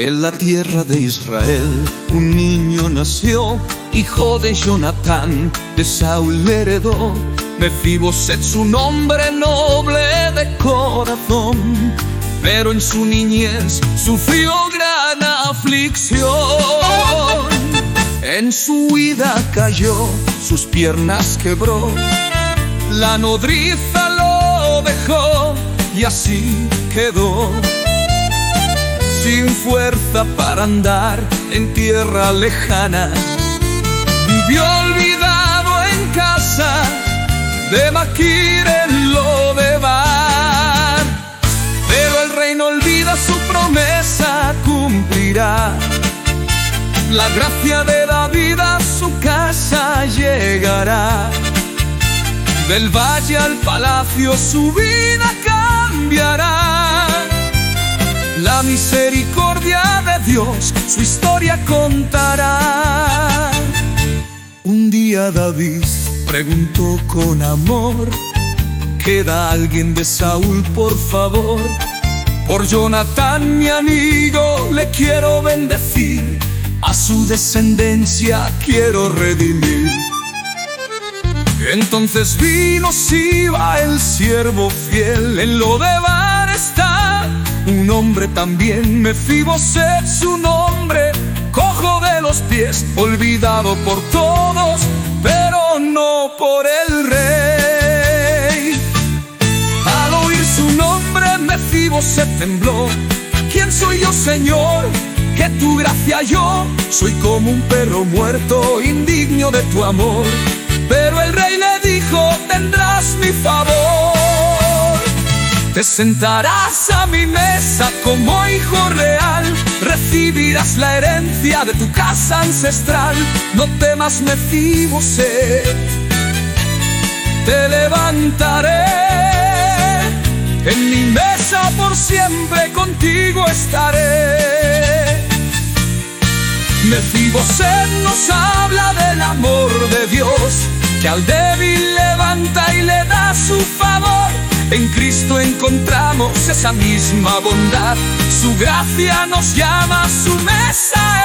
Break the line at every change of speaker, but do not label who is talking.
En la tierra de Israel un niño nació, hijo de Jonatán, de Saúl heredó. Mefiboset su nombre, noble de corazón, pero en su niñez sufrió gran aflicción. En su huida cayó, sus piernas quebró, la nodriza lo dejó y así quedó, sin fuerza para andar en tierra lejana. Vivió olvidado en casa de Maquir en Lodebar, pero el rey no olvida, su promesa cumplirá. La gracia de David a su casa llegará. Del valle al palacio su vida cambiará. La misericordia de Dios su historia contará. Un día David preguntó con amor: ¿queda alguien de Saúl, por favor? Por Jonatán, mi amigo, le quiero bendecir, a su descendencia quiero redimir. Entonces vino Siba, el siervo fiel, en Lodebar está un hombre también, Mefiboset su nombre, cojo de los pies, olvidado por todos, pero no por el rey. Al oír su nombre Mefiboset tembló. ¿Quién soy yo, Señor, que tu gracia yo? Soy como un perro muerto, indigno de tu amor. Pero el rey le dijo: tendrás mi favor. Te sentarás a mi mesa como hijo real, recibirás la herencia de tu casa ancestral. No temas, Mefiboset, te levantaré. En mi mesa por siempre contigo estaré. Mefiboset nos habla del amor de Dios, que al débil levanta y le da su favor. En Cristo encontramos esa misma bondad, su gracia nos llama, su mesa